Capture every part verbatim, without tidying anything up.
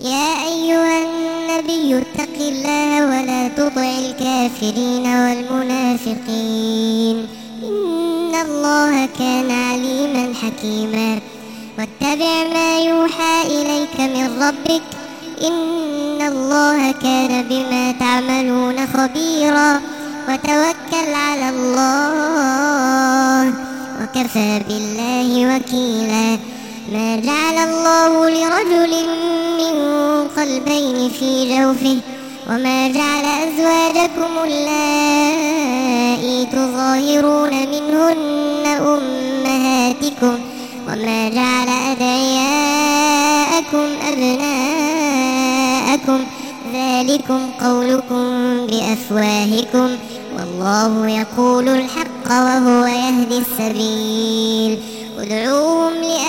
يا أيها النبي اتق الله ولا تطع الكافرين والمنافقين إن الله كان عليما حكيما واتبع ما يوحى إليك من ربك إن الله كان بما تعملون خبيرا وتوكل على الله وكفى بالله وكيلا ما جعل الله لرجل من قلبين في جوفه وما جعل أزواجكم اللائي تظاهرون منهن أمهاتكم وما جعل أدعياءكم أبناءكم ذلكم قولكم بأفواهكم والله يقول الحق وهو يهدي السبيل ادعوهم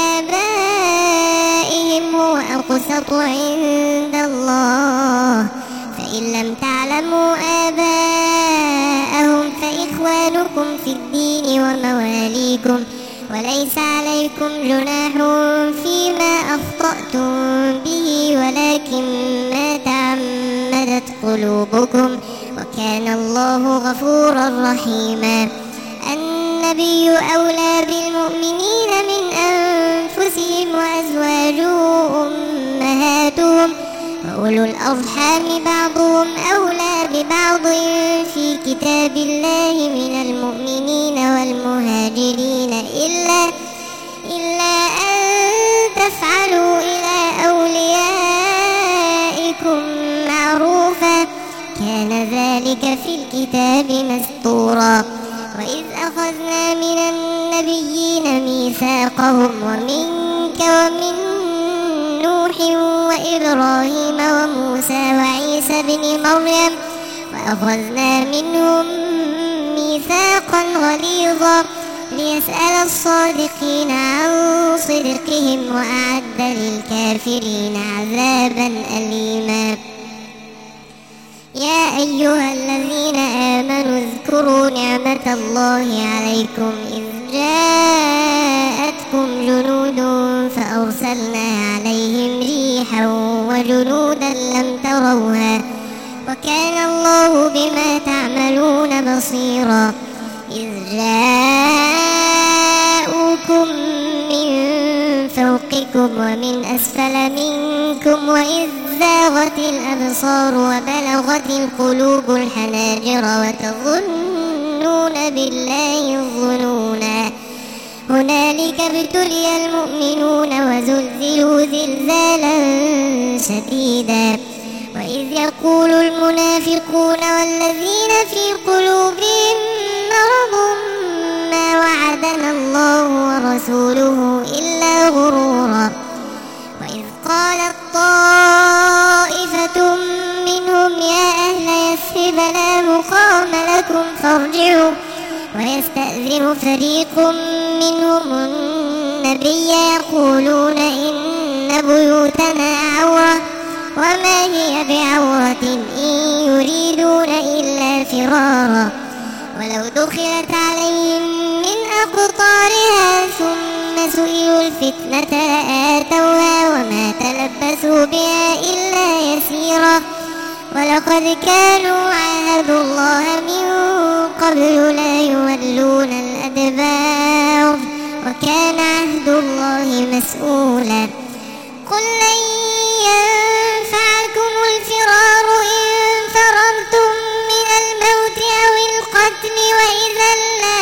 لآبائهم هو أقسط عند الله فإن لم تعلموا آباءهم فإخوانكم في الدين ومواليكم وليس عليكم جناح فيما أخطأتم به ولكن ما تعمدت قلوبكم وكان الله غفورا رحيما النبي أولى بالمؤمنين من أنفسهم وأزواجه أمهاتهم وأولو الأرحام بعضهم أولى ببعض في كتاب الله من المؤمنين والمهاجرين إلا إلا أن تفعلوا إلى أوليائكم معروفا كان ذلك في الكتاب مسطورا وإذ أخذنا من النبيين ميثاقهم ومنك ومن نوح وإبراهيم وموسى وعيسى بن مريم وأخذنا منهم ميثاقا غليظا ليسأل الصادقين عن صدقهم وأعد للكافرين عذابا أليما يا أيها الذين آمنوا اذكروا نعمة الله عليكم إذ جاءتكم جنود فأرسلنا عليهم ريحا وجنودا لم تروها وكان الله بما تعملون بصيرا إذ جاءوكم من فوقكم ومن أسفل منكم وإذ زاغت الأبصار وبلغت القلوب الحناجر وتظنون بالله الظنونا هنالك ابتلي المؤمنون وزلزلوا زلزالا شديدا وإذ يقول المنافقون والذين في قلوبهم مرض ما وعدنا الله ورسوله إلا غرورا وإذ قالت طائفة منهم يا أهل يثرب لا مقام لكم فارجعوا ويستأذن فريق منهم النبي يقولون إن بيوتنا عورة وما هي بعورة إن يريدون إلا فرارا ولو دخلت عليهم من أقطارها ثم سئلوا الفتنة لآتوها وما تلبسوا بها إلا يسيرا ولقد كانوا عاهدوا الله من قبل لا يولون الأدبار وكان عهد الله مسؤولا قل لن ينفعكم الفرار إن فررتم من الموت أو القتل وإذا لا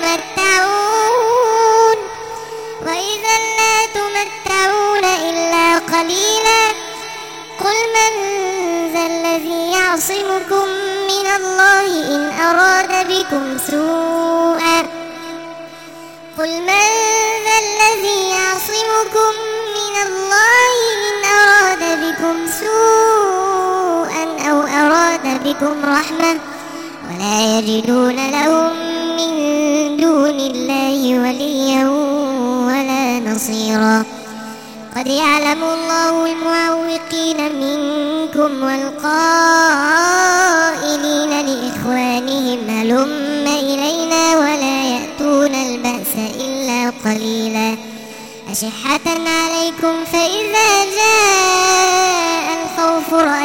تمتعون وإذا لا تمتعون إلا قليلا قل من ذا الذي يعصمكم من الله إن أراد بكم سوءا قل من ذا الذي يعصمكم من الله إن أراد بكم سوءا أو أراد بكم رحمة ولا يجدون لهم من دون الله وليا ولا نصيرا قد يعلم الله المعوقين منكم والقائلين لإخوانهم هلم إلينا ولا يأتون البأس إلا قليلا أشحة عليكم فإذا جاء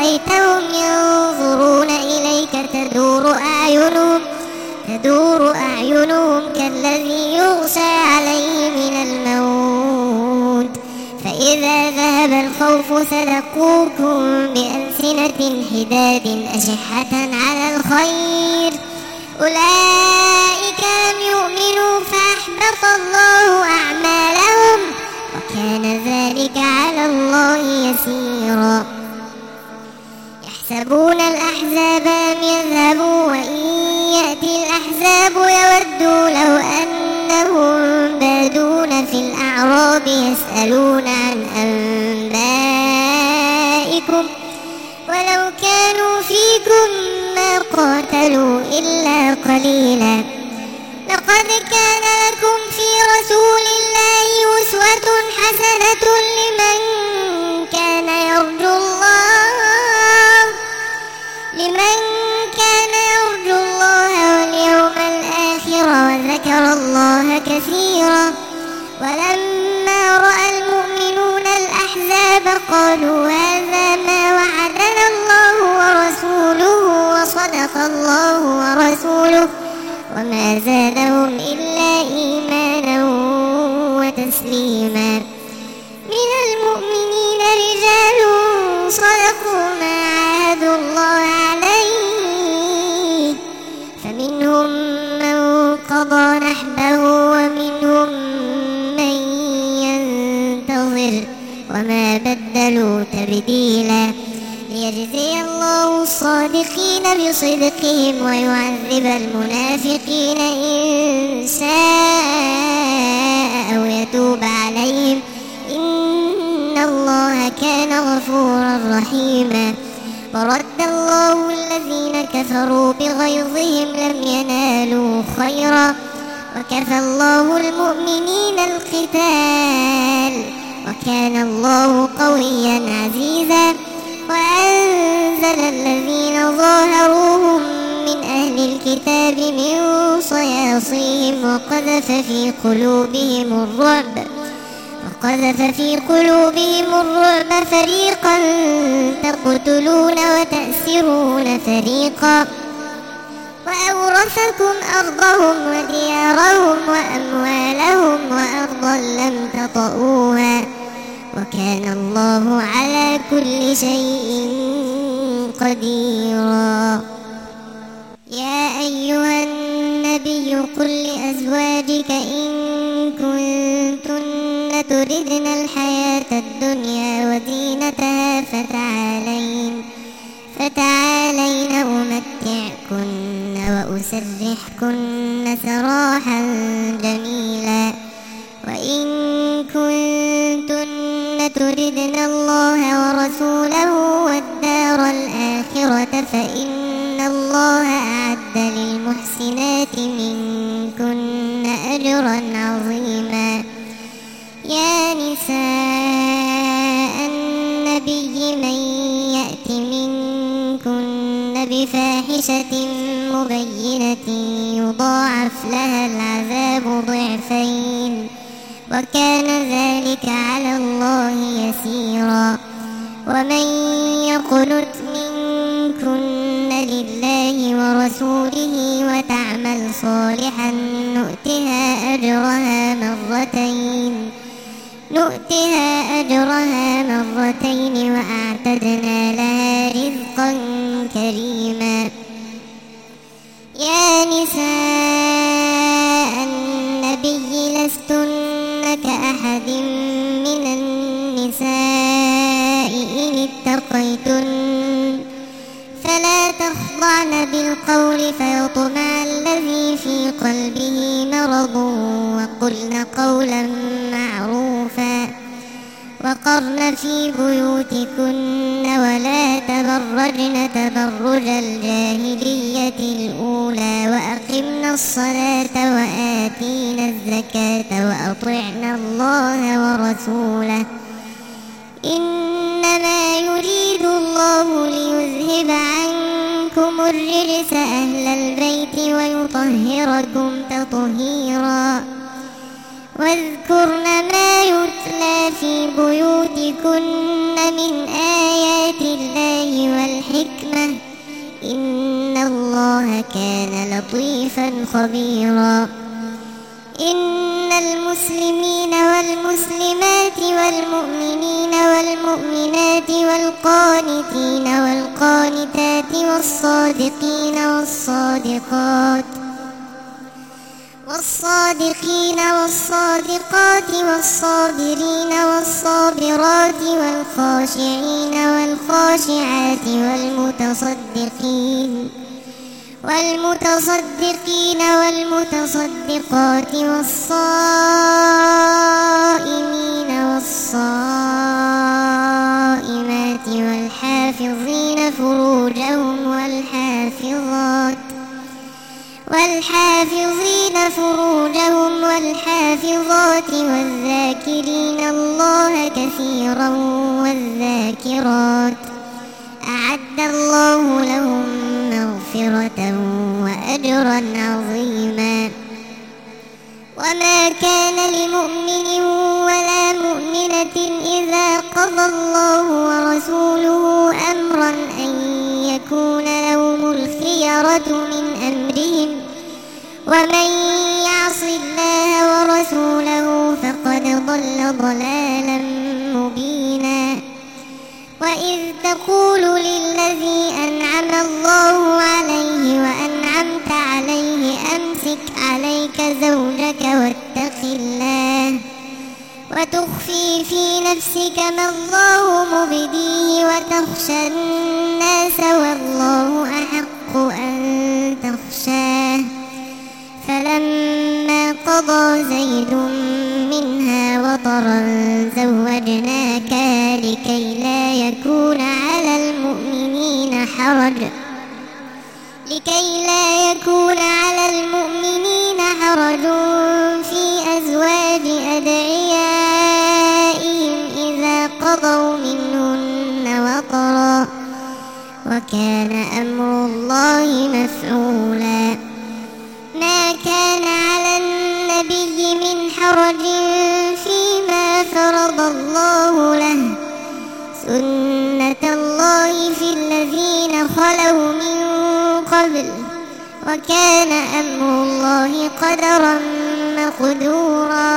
رأيتهم ينظرون إليك تدور أعينهم تدور أعينهم كالذي يغشى عليه من الموت فإذا ذهب الخوف سلقوكم بألسنة حداد أشحة على الخير أولئك لم يؤمنوا فأحبط الله أعمالهم وكان ذلك على الله يسيرا يحسبون الأحزاب لم يذهبوا وإن يأتي الأحزاب يودوا لو أنهم بادون في الأعراب يسألون عن أنبائكم ولو كانوا فيكم ما قاتلوا إلا قليلا لقد كان لكم في رسول الله أسوة حسنة لمن كان يرجو الله لمن كان يرجو الله واليوم الآخر وذكر الله كثيرا ولما رأى المؤمنون الأحزاب قالوا هذا ما وعدنا الله ورسوله وصدق الله ورسوله وما زادهم إلا إيمانا وتسليما من المؤمنين رجال صدقوا ما عاهدوا الله عليه فمنهم من قضى نحبه ومنهم من ينتظر وما بدلوا تبديلا ليجزي الله الصادقين بصدقهم ويعذب المنافقين إن شاء أو يتوب عليهم إن الله كان غفورا رحيما ورد الله الذين كفروا بغيظهم لم ينالوا خيرا وكفى الله المؤمنين القتال وكان الله قويا عزيزا وأنزل الذين ظاهروهم من أهل الكتاب من صياصيهم وقذف في قلوبهم الرعب وقذف في قلوبهم الرعب فريقا تقتلون وتأسرون فريقا وأورثكم أرضهم وديارهم وأموالهم وأرضا لم تطئوها وكان الله على كل شيء قديرا يا أيها النبي قل لأزواجك إن كنتن تردن الحياة الدنيا وزينتها فتعالين فتعالين أمتعكن وأسرحكن سراحا جميلا وإن كنتن تردن الله ورسوله والدار الآخرة فإن الله أعد للمحسنات منكن أجرا عظيما يا نساء النبي من يأت منكن بفاحشة مبينة يضاعف لها العذاب ضعفين وكان ذلك على الله يسيرا ومن يقنت منكن لله ورسوله وتعمل صالحا نؤتها أجرها مرتين نؤتها أجرها مرتين وأعتدنا لها رزقا كريما يا نساء النبي لستن كأحد من النساء إن اتقيتن فلا تخضعن بالقول فيطمع الذي في قلبه مرض وقلن قولا معروفا وقرن في بيوتكن ولا تبرجن تبرج الجاهلية الأولى وأقمنا الصلاة وآتينا الزكاة وأطعنا الله ورسوله إنما يريد الله ليذهب عنكم الرجس أهل البيت ويطهركم تطهيرا واذكرن ما يتلى في بيوتكن من آيات الله لطيفا خبيرا. إن المسلمين والمسلمات والمؤمنين والمؤمنات والقانتين والقانتات والصادقين والصادقات والصادقين والصادقات والصابرين والصابرات والخاشعين والخاشعات والمتصدقين والمتصدقين والمتصدقات والصائمين والصائمات والحافظين فروجهم والحافظات والحافظين فروجهم والحافظات والذاكرين الله كثيرا والذاكرات أعد الله لهم مغفرة وأجرا عظيما. وما كان لمؤمن ولا مؤمنة إذا قضى الله ورسوله أمرا أن يكون لهم الخيرة من أمرهم ومن يعص الله ورسوله فقد ضل ضلالا مبينا. وإذ تقول للذي أنعم الله عليه وأنعمت عليه أمسك عليك زوجك واتق الله وتخفي في نفسك ما الله مبديه وتخشى الناس والله أحق أن تخشاه. فلما قضى زيد منها وطرا زوجناكها لكي لا يكون على المؤمنين حرج لكي لا يكون على المؤمنين حرج في أزواج أدعيائهم إذا قضوا منهن وطرا وكان أمر الله مفعولا. ما كان على النبي من حرج فيما فرض الله له سنة الله في الذين خلوا من قبل وكان أمر الله قدرا مقدورا.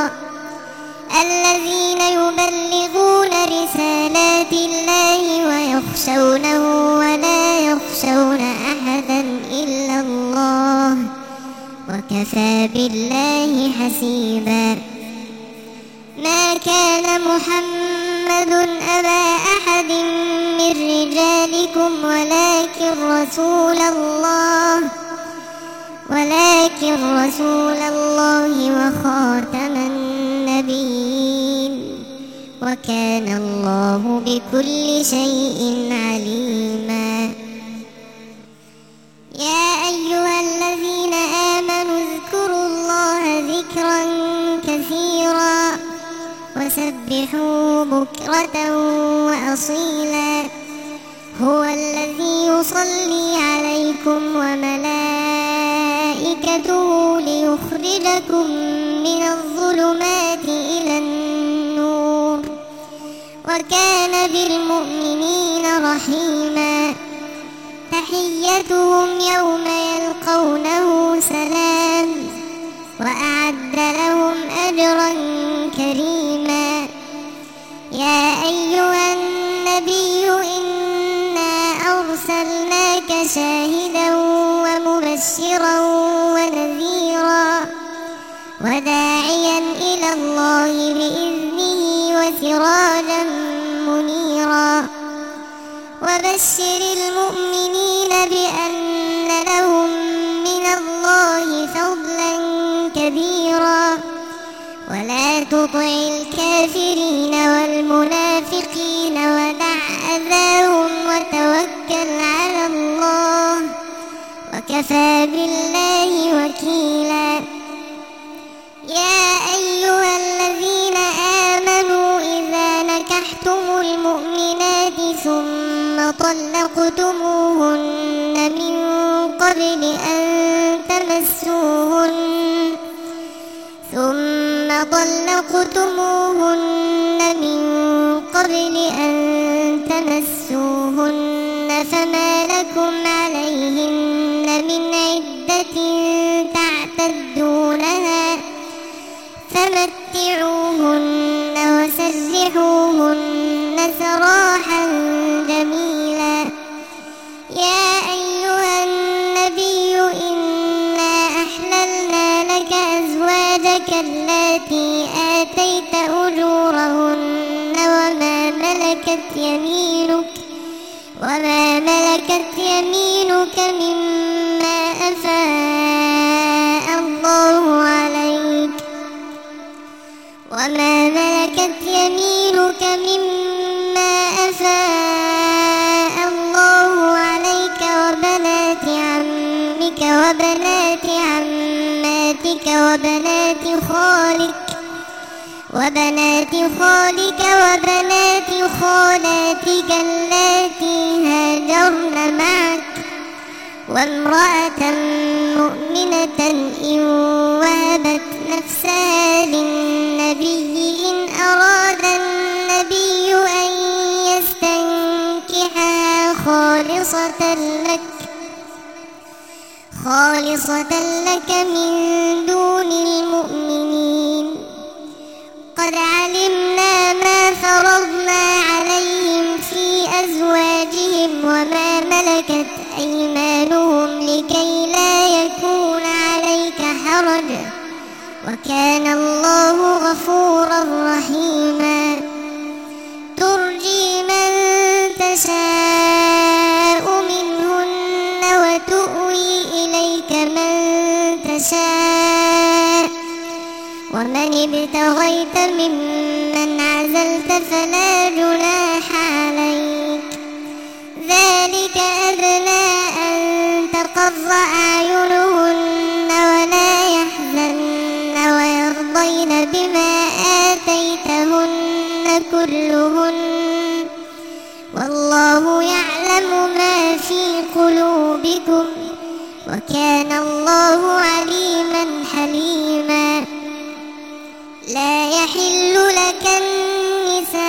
الذين يبلغون رسالات الله ويخشونه ولا يخشون أحدا إلا الله وكفى بالله حسيبا. ما كان محمد أبا أحد من رجالكم ولكن رسول الله ولكن رسول الله وخاتم النبيين وكان الله بكل شيء عليما. يا أيها الذين آمنوا اذكروا الله ذكرا كثيرا وسبحوا بكرة وأصيلا. هو الذي يصلي عليكم وملائكته ليخرجكم من الظلمات إلى النور وكان بالمؤمنين رحيما. تحيتهم يوم يلقونه سلام وأعد لهم أجرا كريما. يا أيها النبي إنا أرسلناك شاهدا ومبشرا ونذيرا وداعيا إلى الله بإذنه وسراجا منيرا. وبشر المؤمنين بأن لهم من الله فضلا كبيرا ولا تطع الكافرين والمنافقين ودع أذاهم وتوكل على الله وكفى بالله وكيلا. يا أيها الذين آمنوا إذا نكحتم المؤمنات ثم طلقتموهن من قبل أن تمسوهن ثم طلقتموهن من قبل أن تمسوهن فما لكم عليهن من عدة وما ملكت يمينك مما أفاء الله عليك وما ملكت يمينك مما أفاء الله عليك وبنات عمك وبنات عماتك وبنات خالك وبنات خالك وبنات خالاتك اللاتي هاجرن معك وامرأة مؤمنة إن وهبت نفسها للنبي إن أراد النبي أن يستنكحها خالصة لك خالصة لك من دون المؤمنين. قد علمنا ما فرضنا عليهم في أزواجهم وما ملكت أيمانهم لكي لا يكون عليك حرج وكان الله غفورا رحيما. ترجي من تشاء منهن وتؤوي إليك من تشاء ومن ابتغيت ممن عزلت فلا جناح عليك ذلك أدنى أن تقر أعينهن ولا يحزن ويرضين بما آتيتهن كلهن والله يعلم ما في قلوبكم وكان الله عليما حليما. لا يحل لك النساء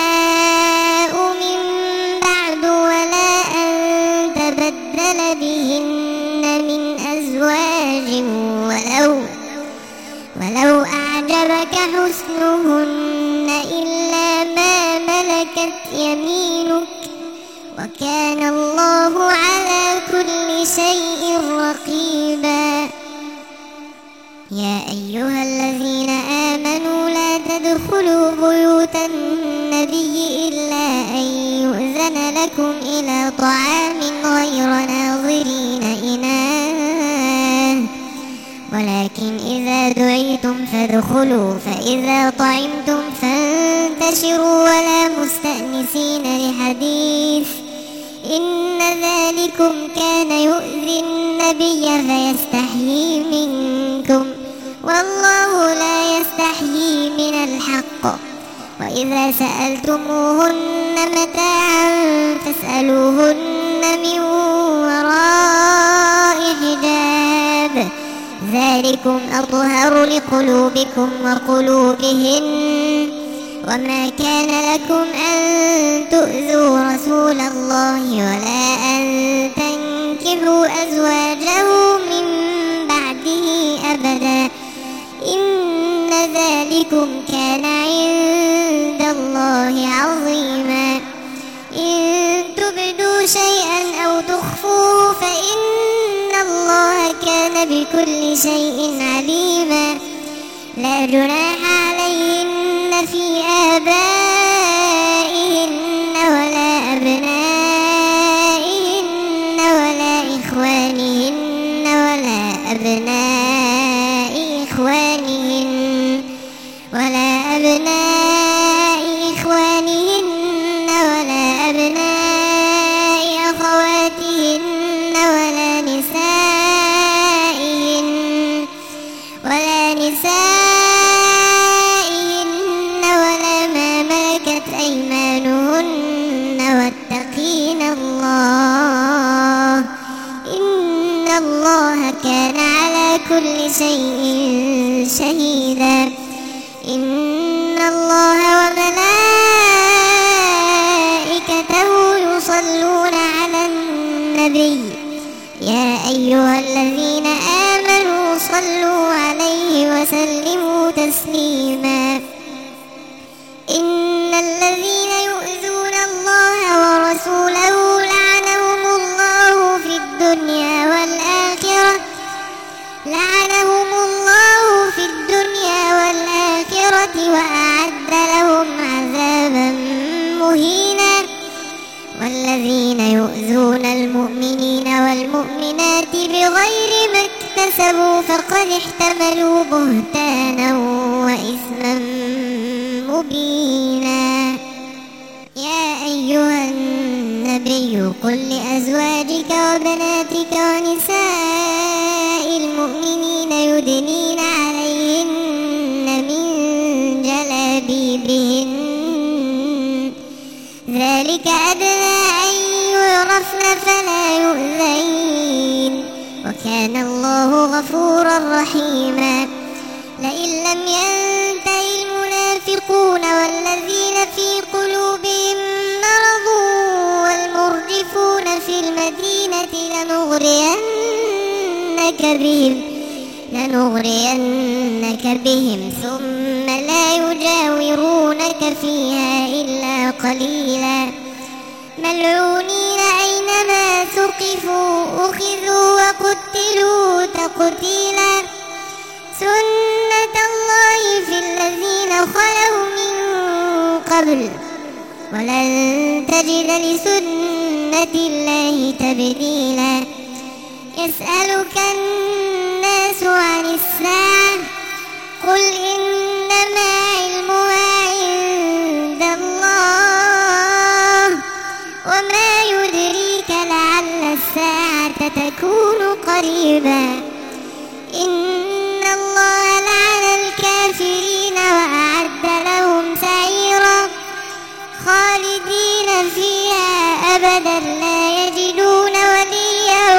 من بعد ولا أن تبدل بهن من أزواج ولو ولو أعجبك حسنهن إلا ما ملكت يمينك وكان الله على كل شيء رقيبا. يا أيها الذين آمنوا لا تدخلوا بيوت النبي إلا أن يؤذن لكم إلى طعام غير ناظرين إناه ولكن إذا دعيتم فادخلوا فإذا طعمتم فانتشروا ولا مستأنسين لحديث إن ذلكم كان يؤذي النبي فيستحيي منكم والله لا يستحيي من الحق. وإذا سألتموهن متاعا فاسألوهن من وراء حجاب ذلكم أطهر لقلوبكم وقلوبهن وما كان لكم أن تؤذوا رسول الله ولا أن تنكحوا أزواجه من بعده أبدا إن ذلكم كان عند الله عظيما. إن تبدوا شيئا أو تخفوه فإن الله كان بكل شيء عليما. لا جناح عليهن في آبائهن ولا أبنائهن ولا إخوانهن ولا أبناء إخوانهن ولا أبناء إخوانهن ولا أبناء أخواتهن ولا نسائهن ولا نسائهن أيمانهن واتقين الله إن الله كان على كل شيء شهيدا. إن الله وملائكته يصلون على النبي يا أيها الذين آمنوا صلوا عليه وسلموا تسليما. إن الذين يؤذون الله ورسوله لعنهم الله في الدنيا والآخرة لعنهم الله في الدنيا والآخرة وأعد لهم عذابا مهينا. الذين يؤذون المؤمنين والمؤمنات بغير ما اكتسبوا فقد احتملوا بهتانا وإثما مبينا. يا أيها النبي قل لأزواجك وبناتك ونساء المؤمنين يدنين عليهن من جلابيبهن ذلك أدنى أن يعرفن فلا يؤذين وكان الله غفورا رحيما. لئن لم ينتهي المنافقون والذين في قلوبهم مرض والمرجفون في المدينة لنغرينك بهم لنغرينك بهم ثم لا يجاورونك فيها إلا قليلا ملعونين أينما ثقفوا أخذوا وقتلوا تقتيلا. سنة الله في الذين خلوا من قبل ولن تجد لسنة الله تبديلا. يسألك الناس عن الساعة قل إنما علمها عند الله وما يدريك لعل الساعة تكون قريبا. إن الله لعن الكافرين وأعد لهم سعيرا خالدين فيها أبدا لا يجدون وليا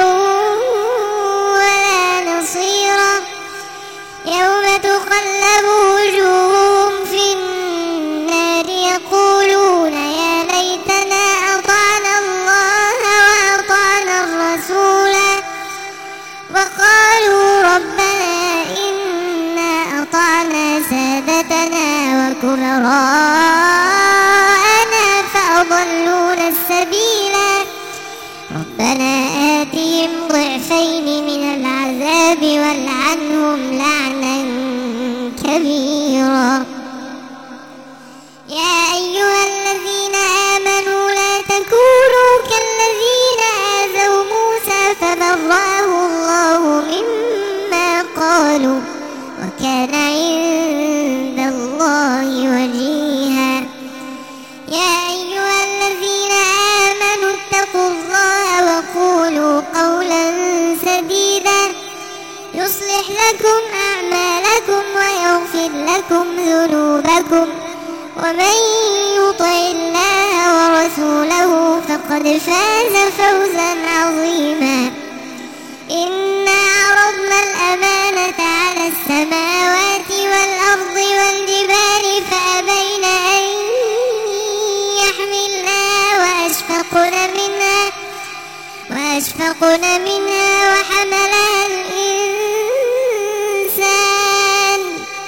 ولا نصيرا. يوم تقلب وجوههم في النار يقولون يا ليتنا أطعنا الله وأطعنا الرسولا وقالوا ربنا إنا أطعنا سادتنا وكبراءنا فأضلونا السبيلا. ربنا آتهم ضعفين من العذاب والعنهم لعنا كبيرا. يا أيها الذين آمنوا لا تكونوا كالذين آذوا موسى فبرأه الله مما قالوا وكان عند الله وجيها. يا أيها الذين آمنوا اتقوا الله وقولوا قولا سديدا يصلح لكم أعمالكم ويغفر لكم ذنوبكم ومن يطع الله ورسوله فقد فاز فوزا عظيما. إنا عرضنا الأمانة على السماوات والأرض والجبال فأبين أن يحملنها وأشفقن منها وأشفقن منها وحملها الإنسان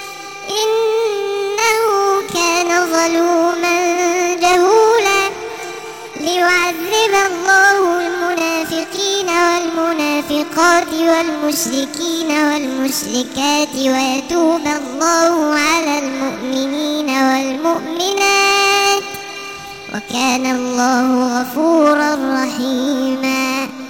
إنه كان ظلوما جهولا. ليعذب الله المنافقين والمنافقات والمشركين والمشركات ويتوب الله على المؤمنين والمؤمنات وكان الله غفورا رحيما.